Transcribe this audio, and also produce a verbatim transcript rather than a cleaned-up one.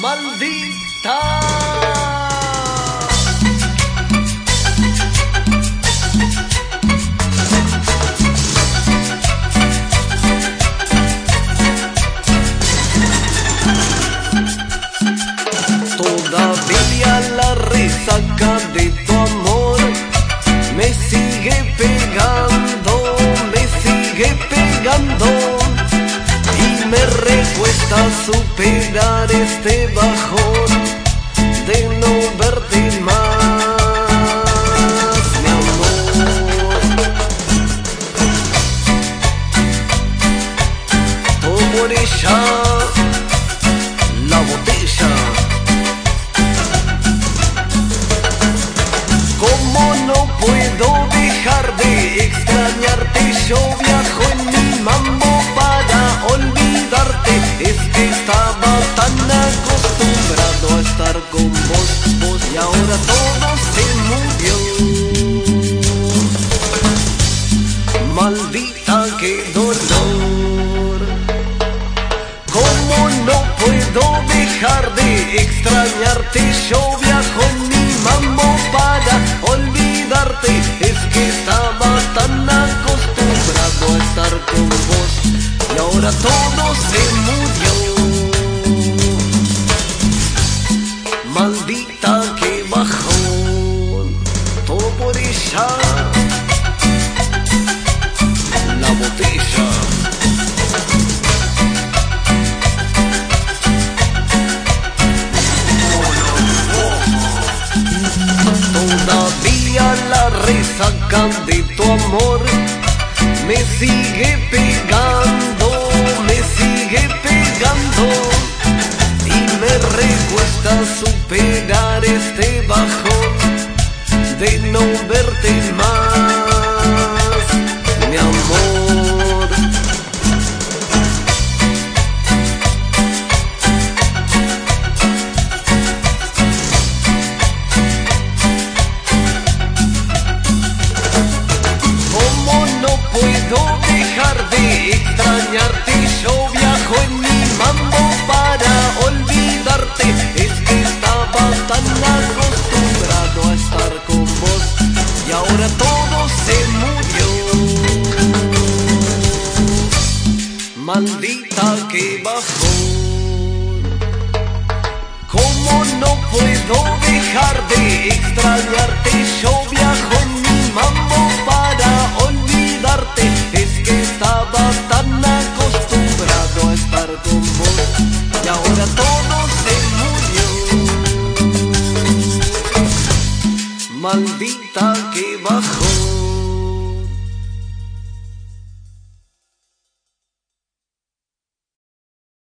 maldita. Todavía la resaca de tu amor me sigue pegando, me sigue pegando, y me recuesta superar este bajón de no verte más, mi amor. Todo por ella, la botella. Como no puedo dejar de extrañarte, yo viajo en mi mambo para olvidarte. Es que estaba tan acostumbrado a estar con vos, vos, y ahora todo se murió. Maldita, qué dolor. Como no puedo dejar de extrañarte, yo viajo en mi mambo para olvidarte. Es que estaba tan acostumbrado a estar con vos, y ahora todo se murió. Maldita, que bajón. Todo por ella, la botella. Todavía la resaca de tu amor me sigue pegando, me sigue pegando, y me recuesta superar este bajón de no verte más, mi amor. Puedo dejar de extrañarte, yo viajo en mi mambo para olvidarte. Es que estaba tan acostumbrado a estar con vos, y ahora todo se murió. Maldita, que bajón. Como no puedo dejar de extrañarte, yo viajo en mi mambo para olvidarte. Es que estaba tan acostumbrado a estar con vos, y ahora todo se murió. Maldita, que bajón.